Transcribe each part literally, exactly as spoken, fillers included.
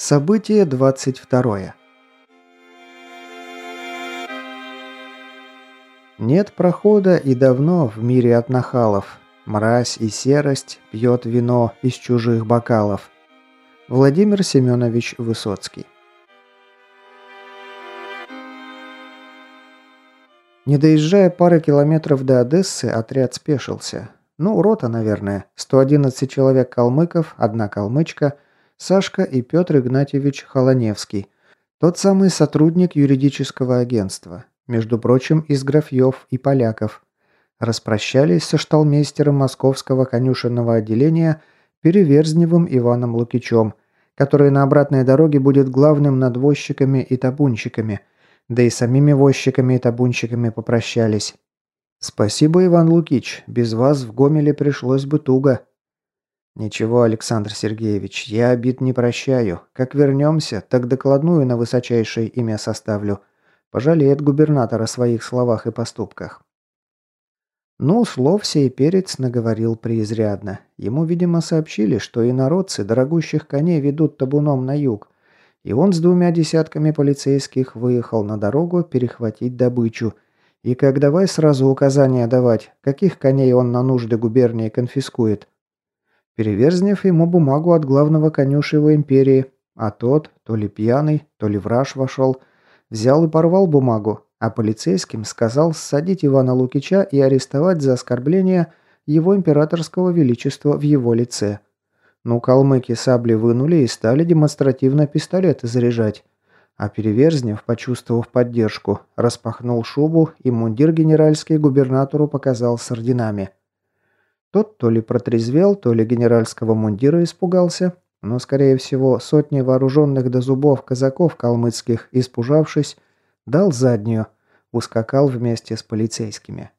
Событие двадцать второе. Нет прохода и давно в мире от нахалов. Мразь и серость пьет вино из чужих бокалов. Владимир Семенович Высоцкий. Не доезжая пары километров до Одессы, отряд спешился. Ну, рота, наверное. сто одиннадцать человек калмыков, одна калмычка, Сашка и Петр Игнатьевич Холоневский. Тот самый сотрудник юридического агентства. Между прочим, из графьев и поляков. Распрощались со шталмейстером московского конюшенного отделения Переверзневым Иваном Лукичем, который на обратной дороге будет главным над возчиками и табунщиками, да и самими возчиками и табунщиками попрощались. «Спасибо, Иван Лукич, без вас в Гомеле пришлось бы туго». «Ничего, Александр Сергеевич, я обид не прощаю. Как вернемся, так докладную на высочайшее имя составлю. Пожалеет губернатор о своих словах и поступках». Ну, слов сей перец наговорил преизрядно. Ему, видимо, сообщили, что инородцы дорогущих коней ведут табуном на юг, и он с двумя десятками полицейских выехал на дорогу перехватить добычу. И как давай сразу указания давать, каких коней он на нужды губернии конфискует. Переверзнев ему бумагу от главного конюшева империи, а тот, то ли пьяный, то ли враж вошел, взял и порвал бумагу, а полицейским сказал ссадить Ивана Лукича и арестовать за оскорбление его императорского величества в его лице. Ну, калмыки сабли вынули и стали демонстративно пистолеты заряжать. А Переверзнев, почувствовав поддержку, распахнул шубу и мундир генеральский губернатору показал с орденами. Тот то ли протрезвел, то ли генеральского мундира испугался, но, скорее всего, сотни вооруженных до зубов казаков калмыцких, испужавшись, дал заднюю, ускакал вместе с полицейскими.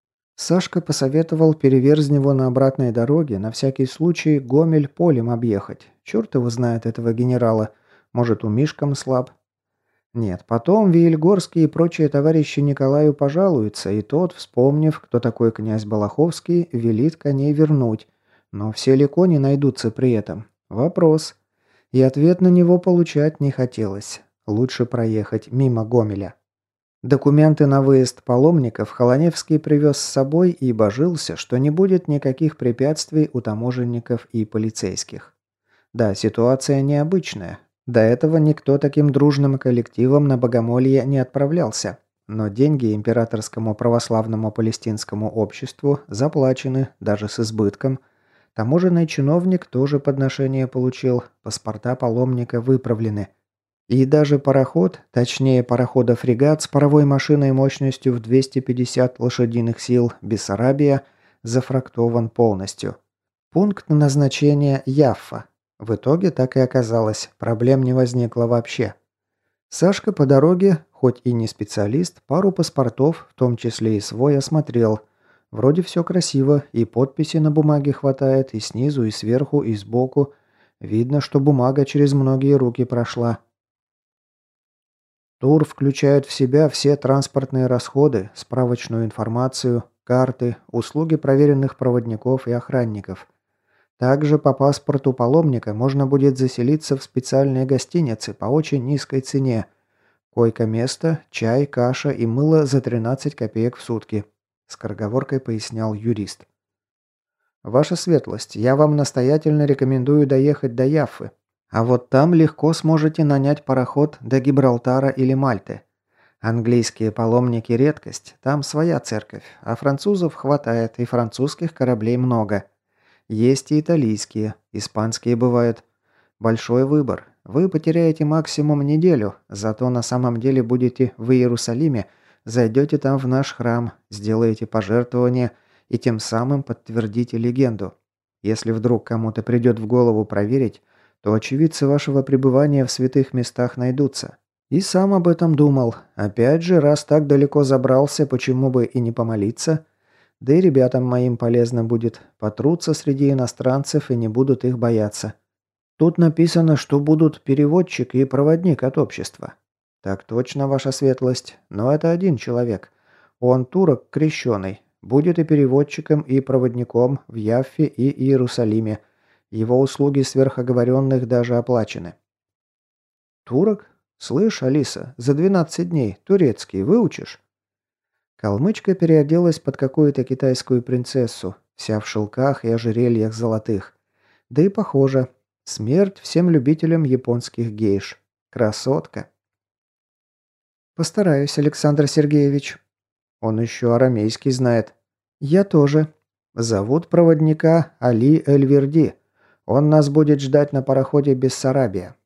Сашка посоветовал Переверзневу на обратной дороге на всякий случай Гомель полем объехать. Черт его знает этого генерала, может, умишком слаб. Нет, потом Виельгорский и прочие товарищи Николаю пожалуются, и тот, вспомнив, кто такой князь Балаховский, велит коней вернуть. Но все ли кони найдутся при этом? Вопрос. И ответ на него получать не хотелось. Лучше проехать мимо Гомеля. Документы на выезд паломников Холоневский привез с собой и божился, что не будет никаких препятствий у таможенников и полицейских. Да, ситуация необычная. До этого никто таким дружным коллективом на богомолье не отправлялся. Но деньги императорскому православному палестинскому обществу заплачены, даже с избытком. Таможенный чиновник тоже подношение получил, паспорта паломника выправлены. И даже пароход, точнее парохода-фрегат с паровой машиной мощностью в двести пятьдесят лошадиных сил «Бессарабия» зафрактован полностью. Пункт назначения Яффа. В итоге так и оказалось, проблем не возникло вообще. Сашка по дороге, хоть и не специалист, пару паспортов, в том числе и свой, осмотрел. Вроде все красиво, и подписи на бумаге хватает, и снизу, и сверху, и сбоку. Видно, что бумага через многие руки прошла. Тур включает в себя все транспортные расходы, справочную информацию, карты, услуги проверенных проводников и охранников. Также по паспорту паломника можно будет заселиться в специальные гостиницы по очень низкой цене. Койко-место, чай, каша и мыло за тринадцать копеек в сутки, скороговоркой пояснял юрист. Ваша светлость, я вам настоятельно рекомендую доехать до Яффы. А вот там легко сможете нанять пароход до Гибралтара или Мальты. Английские паломники – редкость, там своя церковь, а французов хватает и французских кораблей много. Есть и итальянские, испанские бывают. Большой выбор. Вы потеряете максимум неделю, зато на самом деле будете в Иерусалиме, зайдете там в наш храм, сделаете пожертвование и тем самым подтвердите легенду. Если вдруг кому-то придет в голову проверить, то очевидцы вашего пребывания в святых местах найдутся. И сам об этом думал. Опять же, раз так далеко забрался, почему бы и не помолиться? Да и ребятам моим полезно будет. Потрутся среди иностранцев и не будут их бояться. Тут написано, что будут переводчик и проводник от общества. Так точно, ваша светлость. Но это один человек. Он турок крещеный. Будет и переводчиком, и проводником в Яффе и Иерусалиме. Его услуги сверхоговоренных даже оплачены. Турок? Слышь, Алиса, за двенадцать дней турецкий выучишь?» Калмычка переоделась под какую-то китайскую принцессу, вся в шелках и ожерельях золотых. Да и похоже. Смерть всем любителям японских гейш. Красотка. «Постараюсь, Александр Сергеевич». Он еще арамейский знает. «Я тоже. Зовут проводника Али Эльверди. Он нас будет ждать на пароходе Бессарабия.